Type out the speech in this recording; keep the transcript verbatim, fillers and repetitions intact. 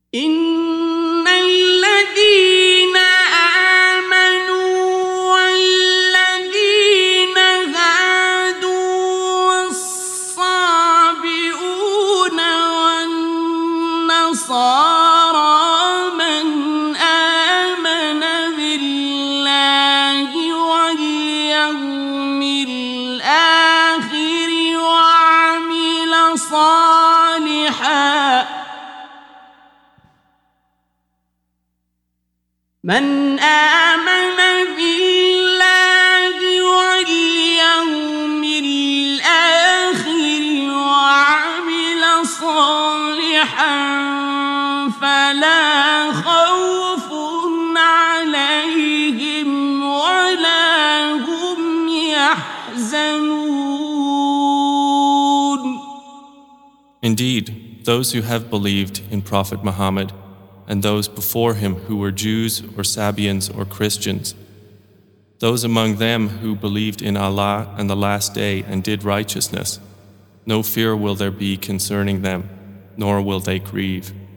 إن الذين آمنوا والذين هادوا والصابئون والنصارى من آمن بالله واليوم الآخر وعمل صالحا من آمن بالله واليوم الآخر وعمل صالحا فلا خوف عليهم ولا هم يحزنون. Indeed, those who have believed in Prophet Muhammad and those before him who were Jews or Sabians or Christians, those among them who believed in Allah and the Last Day and did righteousness, no fear will there be concerning them, nor will they grieve.